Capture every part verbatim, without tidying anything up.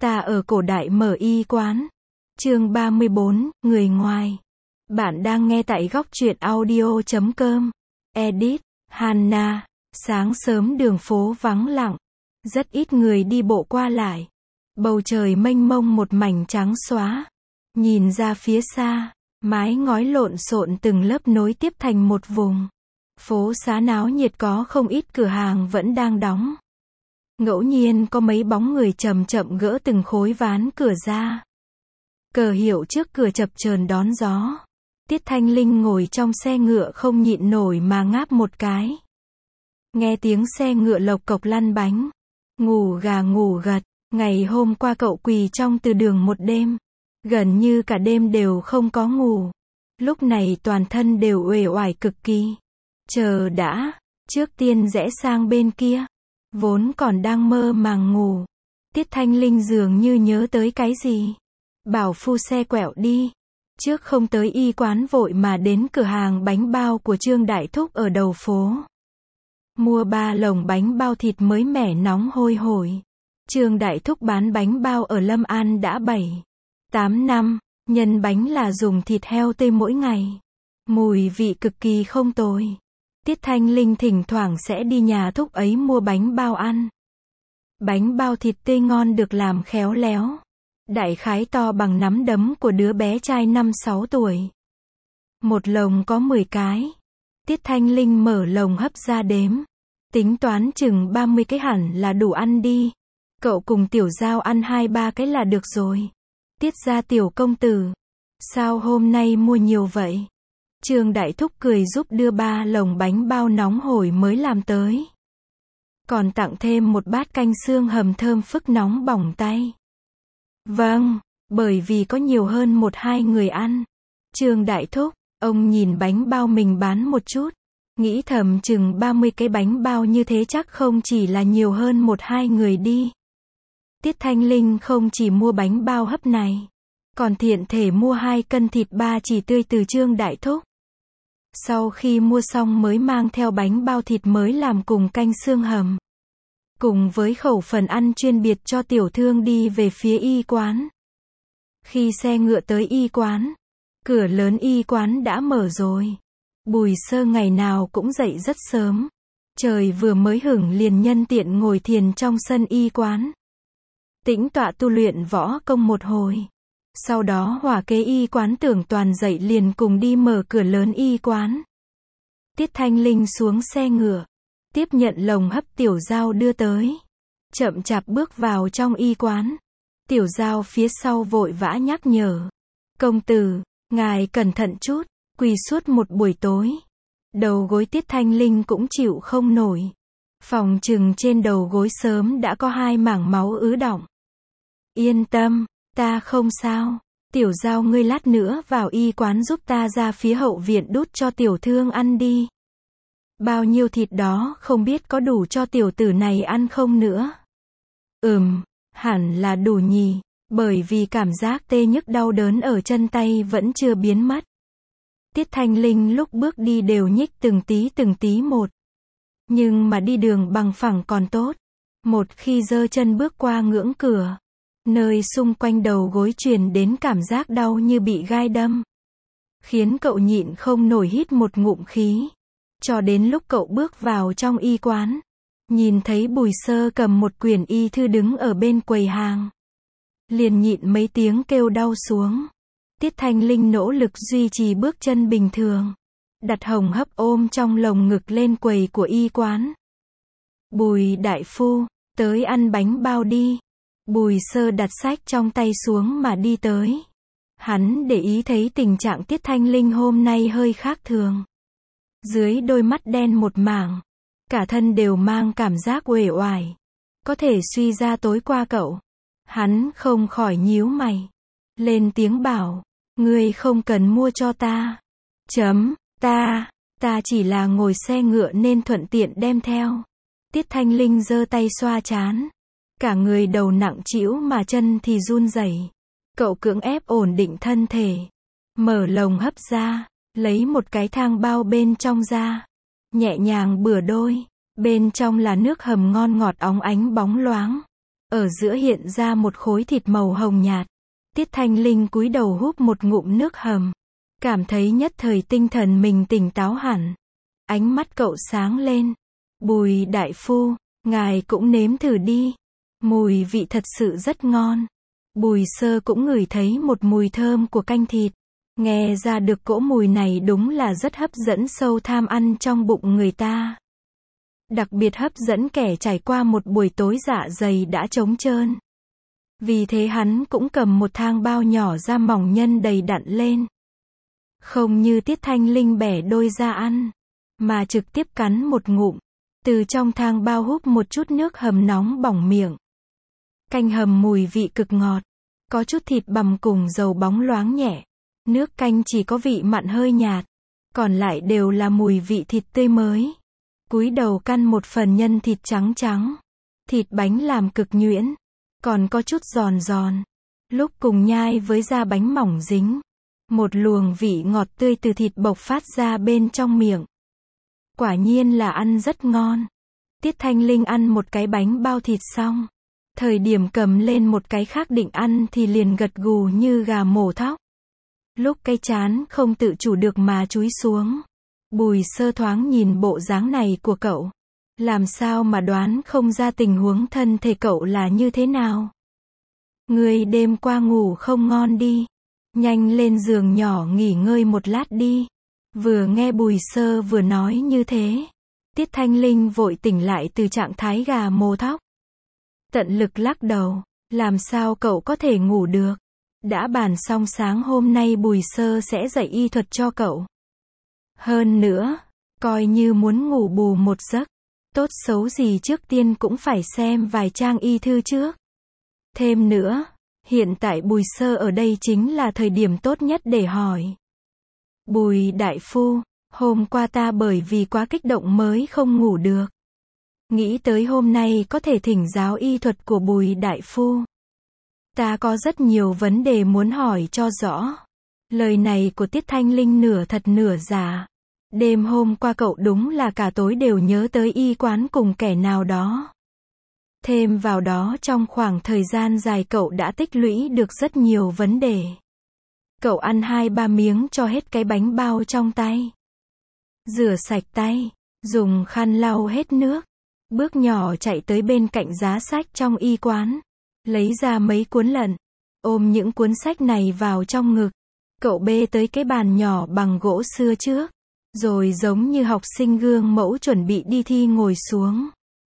Ta ở cổ đại mở y quán. Chương ba mươi bốn, người ngoài. Bạn đang nghe tại góc truyện audio chấm com. Edit, Hannah. Sáng sớm đường phố vắng lặng. Rất ít người đi bộ qua lại. Bầu trời mênh mông một mảnh trắng xóa. Nhìn ra phía xa, mái ngói lộn xộn từng lớp nối tiếp thành một vùng. Phố xá náo nhiệt, có không ít cửa hàng vẫn đang đóng. Ngẫu nhiên có mấy bóng người chậm chậm gỡ từng khối ván cửa ra. Cờ hiệu trước cửa chập chờn đón gió. Tiết Thanh Linh ngồi trong xe ngựa không nhịn nổi mà ngáp một cái. Nghe tiếng xe ngựa lộc cộc lăn bánh. Ngủ gà ngủ gật. Ngày hôm qua cậu quỳ trong từ đường một đêm. Gần như cả đêm đều không có ngủ. Lúc này toàn thân đều uể oải cực kỳ. Chờ đã, trước tiên rẽ sang bên kia. Vốn còn đang mơ màng ngủ. Tiết Thanh Linh dường như nhớ tới cái gì. Bảo phu xe quẹo đi. Trước không tới y quán vội mà đến cửa hàng bánh bao của Trương Đại Thúc ở đầu phố. Mua ba lồng bánh bao thịt mới mẻ nóng hôi hổi. Trương Đại Thúc bán bánh bao ở Lâm An đã bảy, tám năm, nhân bánh là dùng thịt heo tươi mỗi ngày. Mùi vị cực kỳ không tồi. Tiết Thanh Linh thỉnh thoảng sẽ đi nhà thúc ấy mua bánh bao ăn. Bánh bao thịt tươi ngon được làm khéo léo. Đại khái to bằng nắm đấm của đứa bé trai năm sáu tuổi. Một lồng có mười cái. Tiết Thanh Linh mở lồng hấp ra đếm. Tính toán chừng ba mươi cái hẳn là đủ ăn đi. Cậu cùng Tiểu Giao ăn hai ba cái là được rồi. Tiết ra Tiểu công tử. Sao hôm nay mua nhiều vậy? Trương Đại Thúc cười giúp đưa ba lồng bánh bao nóng hổi mới làm tới. Còn tặng thêm một bát canh xương hầm thơm phức nóng bỏng tay. Vâng, bởi vì có nhiều hơn một hai người ăn. Trương Đại Thúc, ông nhìn bánh bao mình bán một chút. Nghĩ thầm chừng ba mươi cái bánh bao như thế chắc không chỉ là nhiều hơn một hai người đi. Tiết Thanh Linh không chỉ mua bánh bao hấp này. Còn thiện thể mua hai cân thịt ba chỉ tươi từ Trương Đại Thúc. Sau khi mua xong mới mang theo bánh bao thịt mới làm cùng canh xương hầm. Cùng với khẩu phần ăn chuyên biệt cho tiểu thương đi về phía y quán. Khi xe ngựa tới y quán, cửa lớn y quán đã mở rồi. Bùi Sơ ngày nào cũng dậy rất sớm. Trời vừa mới hửng liền nhân tiện ngồi thiền trong sân y quán. Tĩnh tọa tu luyện võ công một hồi. Sau đó hỏa kế y quán Tưởng Toàn dậy liền cùng đi mở cửa lớn y quán. Tiết Thanh Linh xuống xe ngựa. Tiếp nhận lồng hấp Tiểu Giao đưa tới. Chậm chạp bước vào trong y quán. Tiểu Giao phía sau vội vã nhắc nhở. Công tử, ngài cẩn thận chút, quỳ suốt một buổi tối. Đầu gối Tiết Thanh Linh cũng chịu không nổi. Phòng chừng trên đầu gối sớm đã có hai mảng máu ứ đọng. Yên tâm, ta không sao. Tiểu Giao ngươi lát nữa vào y quán giúp ta ra phía hậu viện đút cho tiểu thương ăn đi. Bao nhiêu thịt đó không biết có đủ cho tiểu tử này ăn không nữa. Ừm, hẳn là đủ nhỉ, bởi vì cảm giác tê nhức đau đớn ở chân tay vẫn chưa biến mất. Tiết Thanh Linh lúc bước đi đều nhích từng tí từng tí một. Nhưng mà đi đường bằng phẳng còn tốt. Một khi giơ chân bước qua ngưỡng cửa, nơi xung quanh đầu gối truyền đến cảm giác đau như bị gai đâm. Khiến cậu nhịn không nổi hít một ngụm khí. Cho đến lúc cậu bước vào trong y quán. Nhìn thấy Bùi Sơ cầm một quyển y thư đứng ở bên quầy hàng. Liền nhịn mấy tiếng kêu đau xuống. Tiết Thanh Linh nỗ lực duy trì bước chân bình thường. Đặt hồng hấp ôm trong lồng ngực lên quầy của y quán. Bùi đại phu, tới ăn bánh bao đi. Bùi Sơ đặt sách trong tay xuống mà đi tới. Hắn để ý thấy tình trạng Tiết Thanh Linh hôm nay hơi khác thường. Dưới đôi mắt đen một mảng. Cả thân đều mang cảm giác uể oải. Có thể suy ra tối qua cậu. Hắn không khỏi nhíu mày. Lên tiếng bảo. Ngươi không cần mua cho ta. Chấm, ta, ta chỉ là ngồi xe ngựa nên thuận tiện đem theo. Tiết Thanh Linh giơ tay xoa trán. Cả người đầu nặng trĩu mà chân thì run rẩy. Cậu cưỡng ép ổn định thân thể. Mở lồng hấp ra. Lấy một cái thang bao bên trong ra. Nhẹ nhàng bừa đôi. Bên trong là nước hầm ngon ngọt óng ánh bóng loáng. ở giữa hiện ra một khối thịt màu hồng nhạt. Tiết Thanh Linh cúi đầu húp một ngụm nước hầm, cảm thấy nhất thời tinh thần mình tỉnh táo hẳn. Ánh mắt cậu sáng lên. Bùi đại phu, ngài cũng nếm thử đi. Mùi vị thật sự rất ngon. Bùi Sơ cũng ngửi thấy một mùi thơm của canh thịt. Nghe ra được cỗ mùi này đúng là rất hấp dẫn sâu tham ăn trong bụng người ta. Đặc biệt hấp dẫn kẻ trải qua một buổi tối dạ dày đã trống trơn. Vì thế hắn cũng cầm một thang bao nhỏ ra mỏng nhân đầy đặn lên. Không như Tiết Thanh Linh bẻ đôi ra ăn, mà trực tiếp cắn một ngụm. Từ trong thang bao húp một chút nước hầm nóng bỏng miệng. Canh hầm mùi vị cực ngọt. Có chút thịt bằm cùng dầu bóng loáng nhẹ. Nước canh chỉ có vị mặn hơi nhạt. Còn lại đều là mùi vị thịt tươi mới. Cúi đầu căn một phần nhân thịt trắng trắng. Thịt bánh làm cực nhuyễn. Còn có chút giòn giòn. Lúc cùng nhai với da bánh mỏng dính. Một luồng vị ngọt tươi từ thịt bộc phát ra bên trong miệng. Quả nhiên là ăn rất ngon. Tiết Thanh Linh ăn một cái bánh bao thịt xong. Thời điểm cầm lên một cái khác định ăn thì liền gật gù như gà mổ thóc. Lúc cái chán không tự chủ được mà chúi xuống. Bùi Sơ thoáng nhìn bộ dáng này của cậu. Làm sao mà đoán không ra tình huống thân thể cậu là như thế nào. Ngươi đêm qua ngủ không ngon đi. Nhanh lên giường nhỏ nghỉ ngơi một lát đi. Vừa nghe Bùi Sơ vừa nói như thế. Tiết Thanh Linh vội tỉnh lại từ trạng thái gà mổ thóc. Tận lực lắc đầu. Làm sao cậu có thể ngủ được. Đã bàn xong sáng hôm nay Bùi Sơ sẽ dạy y thuật cho cậu. Hơn nữa, coi như muốn ngủ bù một giấc. Tốt xấu gì trước tiên cũng phải xem vài trang y thư trước. Thêm nữa, hiện tại Bùi Sơ ở đây chính là thời điểm tốt nhất để hỏi. Bùi đại phu, hôm qua ta bởi vì quá kích động mới không ngủ được. Nghĩ tới hôm nay có thể thỉnh giáo y thuật của Bùi đại phu. Ta có rất nhiều vấn đề muốn hỏi cho rõ. Lời này của Tiết Thanh Linh nửa thật nửa giả. Đêm hôm qua cậu đúng là cả tối đều nhớ tới y quán cùng kẻ nào đó. Thêm vào đó trong khoảng thời gian dài cậu đã tích lũy được rất nhiều vấn đề. Cậu ăn hai ba miếng cho hết cái bánh bao trong tay. Rửa sạch tay, dùng khăn lau hết nước. Bước nhỏ chạy tới bên cạnh giá sách trong y quán. Lấy ra mấy cuốn lận. Ôm những cuốn sách này vào trong ngực. Cậu bê tới cái bàn nhỏ bằng gỗ xưa trước. Rồi giống như học sinh gương mẫu chuẩn bị đi thi ngồi xuống.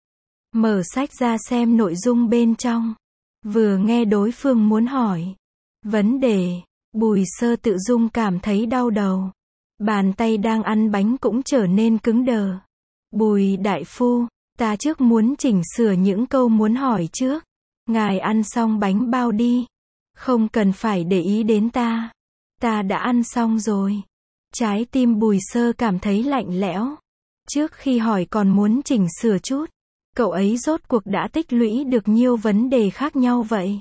Mở sách ra xem nội dung bên trong. Vừa nghe đối phương muốn hỏi vấn đề, Bùi Sơ tự dung cảm thấy đau đầu. Bàn tay đang ăn bánh cũng trở nên cứng đờ. Bùi đại phu, ta trước muốn chỉnh sửa những câu muốn hỏi trước. Ngài ăn xong bánh bao đi. Không cần phải để ý đến ta. Ta đã ăn xong rồi. Trái tim Bùi Sơ cảm thấy lạnh lẽo. Trước khi hỏi còn muốn chỉnh sửa chút. Cậu ấy rốt cuộc đã tích lũy được nhiều vấn đề khác nhau vậy.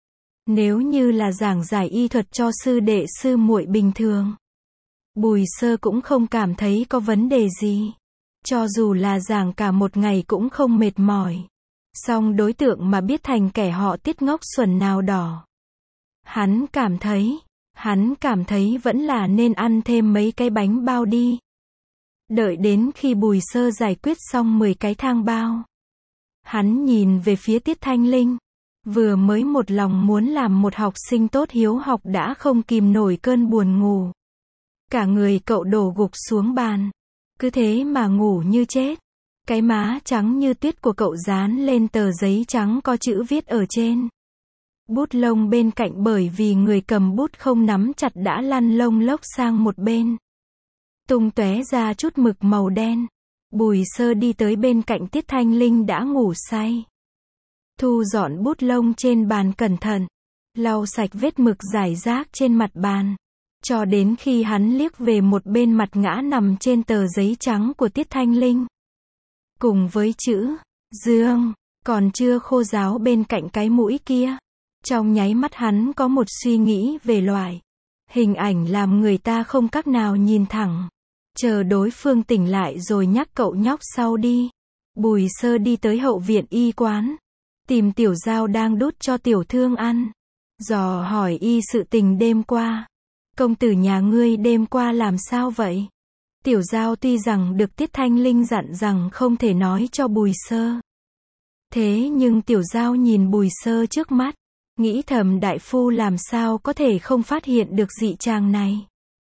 Nếu như là giảng giải y thuật cho sư đệ sư muội bình thường. Bùi Sơ cũng không cảm thấy có vấn đề gì. Cho dù là giảng cả một ngày cũng không mệt mỏi. Song đối tượng mà biết thành kẻ họ Tiết ngốc xuẩn nào đỏ. Hắn cảm thấy, hắn cảm thấy vẫn là nên ăn thêm mấy cái bánh bao đi. Đợi đến khi Bùi Sơ giải quyết xong mười cái thang bao. Hắn nhìn về phía Tiết Thanh Linh. Vừa mới một lòng muốn làm một học sinh tốt hiếu học đã không kìm nổi cơn buồn ngủ. Cả người cậu đổ gục xuống bàn. Cứ thế mà ngủ như chết. Cái má trắng như tuyết của cậu dán lên tờ giấy trắng có chữ viết ở trên. Bút lông bên cạnh bởi vì người cầm bút không nắm chặt đã lăn lông lốc sang một bên. Tung tóe ra chút mực màu đen. Bùi Sơ đi tới bên cạnh Tiết Thanh Linh đã ngủ say. Thu dọn bút lông trên bàn cẩn thận. Lau sạch vết mực rải rác trên mặt bàn. Cho đến khi hắn liếc về một bên mặt ngã nằm trên tờ giấy trắng của Tiết Thanh Linh. Cùng với chữ Dương còn chưa khô ráo bên cạnh cái mũi kia. Trong nháy mắt hắn có một suy nghĩ về loại hình ảnh làm người ta không cách nào nhìn thẳng. Chờ đối phương tỉnh lại rồi nhắc cậu nhóc sau đi. Bùi Sơ đi tới hậu viện y quán. tìm tiểu giao đang đút cho tiểu thương ăn. Dò hỏi y sự tình đêm qua. Công tử nhà ngươi đêm qua làm sao vậy? Tiểu giao tuy rằng được Tiết Thanh Linh dặn rằng không thể nói cho Bùi Sơ. Thế nhưng tiểu giao nhìn Bùi Sơ trước mắt, nghĩ thầm đại phu làm sao có thể không phát hiện được dị trạng này.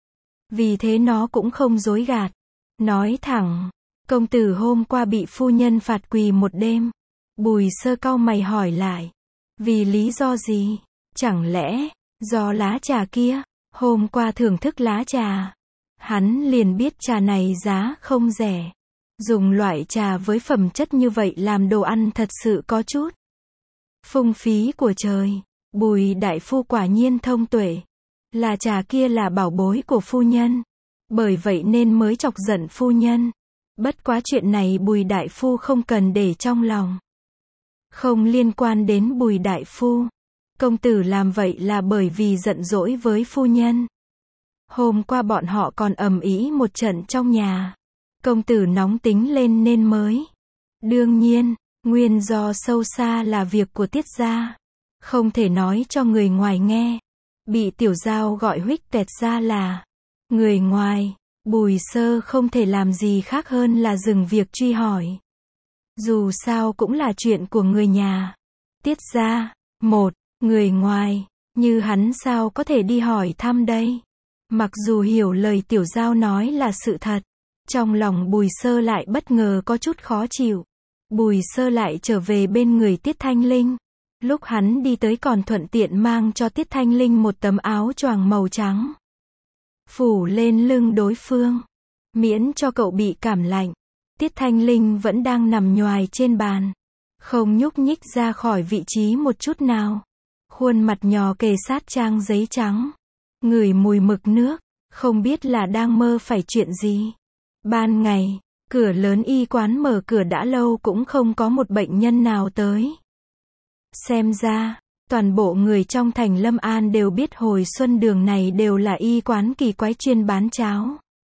Vì thế nó cũng không dối gạt. Nói thẳng, công tử hôm qua bị phu nhân phạt quỳ một đêm. Bùi Sơ cau mày hỏi lại. Vì lý do gì? Chẳng lẽ, do lá trà kia? Hôm qua thưởng thức lá trà. Hắn liền biết trà này giá không rẻ. Dùng loại trà với phẩm chất như vậy làm đồ ăn thật sự có chút phung phí của trời. Bùi đại phu quả nhiên thông tuệ. Là trà kia là bảo bối của phu nhân. Bởi vậy nên mới chọc giận phu nhân. Bất quá chuyện này Bùi đại phu không cần để trong lòng. Không liên quan đến Bùi đại phu. Công tử làm vậy là bởi vì giận dỗi với phu nhân. Hôm qua bọn họ còn ầm ĩ một trận trong nhà. Công tử nóng tính lên nên mới. Đương nhiên, nguyên do sâu xa là việc của Tiết gia. Không thể nói cho người ngoài nghe. Bị tiểu giao gọi huých tẹt ra là người ngoài. Bùi Sơ không thể làm gì khác hơn là dừng việc truy hỏi. Dù sao cũng là chuyện của người nhà. Tiết gia, một, người ngoài, như hắn sao có thể đi hỏi thăm đây. Mặc dù hiểu lời tiểu giao nói là sự thật, trong lòng Bùi Sơ lại bất ngờ có chút khó chịu. Bùi Sơ lại trở về bên người Tiết Thanh Linh. Lúc hắn đi tới còn thuận tiện mang cho Tiết Thanh Linh một tấm áo choàng màu trắng. Phủ lên lưng đối phương. Miễn cho cậu bị cảm lạnh. Tiết Thanh Linh vẫn đang nằm nhoài trên bàn. Không nhúc nhích ra khỏi vị trí một chút nào. Khuôn mặt nhỏ kề sát trang giấy trắng. Ngửi mùi mực nước. Không biết là đang mơ phải chuyện gì. Ban ngày, cửa lớn y quán mở cửa đã lâu cũng không có một bệnh nhân nào tới. Xem ra, toàn bộ người trong thành Lâm An đều biết hồi xuân đường này đều là y quán kỳ quái chuyên bán cháo.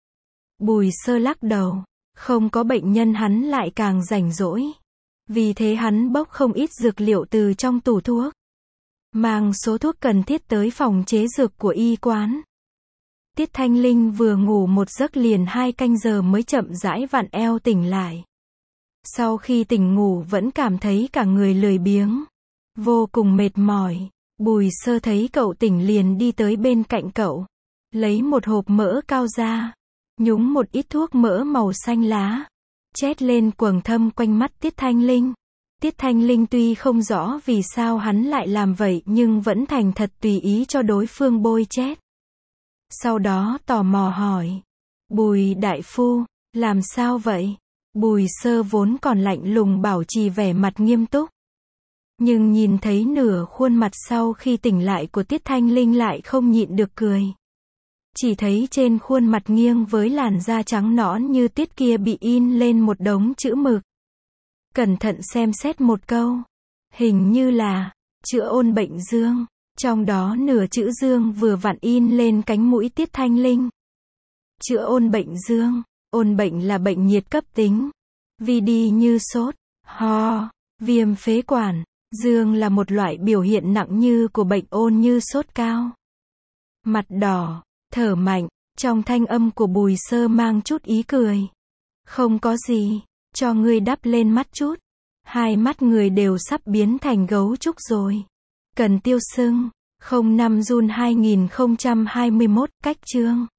Bùi Sơ lắc đầu, không có bệnh nhân hắn lại càng rảnh rỗi. Vì thế hắn bốc không ít dược liệu từ trong tủ thuốc. Mang số thuốc cần thiết tới phòng chế dược của y quán. Tiết Thanh Linh vừa ngủ một giấc liền hai canh giờ mới chậm rãi vặn eo tỉnh lại. Sau khi tỉnh ngủ vẫn cảm thấy cả người lười biếng. Vô cùng mệt mỏi. Bùi Sơ thấy cậu tỉnh liền đi tới bên cạnh cậu. Lấy một hộp mỡ cao ra. Nhúng một ít thuốc mỡ màu xanh lá. Chét lên quầng thâm quanh mắt Tiết Thanh Linh. Tiết Thanh Linh tuy không rõ vì sao hắn lại làm vậy nhưng vẫn thành thật tùy ý cho đối phương bôi chét. Sau đó tò mò hỏi. Bùi đại phu, làm sao vậy? Bùi Sơ vốn còn lạnh lùng bảo trì vẻ mặt nghiêm túc. Nhưng nhìn thấy nửa khuôn mặt sau khi tỉnh lại của Tiết Thanh Linh lại không nhịn được cười. Chỉ thấy trên khuôn mặt nghiêng với làn da trắng nõn như tuyết kia bị in lên một đống chữ mực. Cẩn thận xem xét một câu. Hình như là chữa ôn bệnh dương. Trong đó nửa chữ dương vừa vặn in lên cánh mũi Tiết Thanh Linh. Chữa ôn bệnh dương. Ôn bệnh là bệnh nhiệt cấp tính. Vi đi như sốt, ho, viêm phế quản. Dương là một loại biểu hiện nặng như của bệnh ôn như sốt cao. Mặt đỏ, thở mạnh, trong thanh âm của Bùi Sơ mang chút ý cười. Không có gì, cho ngươi đắp lên mắt chút. Hai mắt người đều sắp biến thành gấu trúc rồi. Cần tiêu sưng, không năm Giun hai nghìn không trăm hai mươi mốt, cách chương.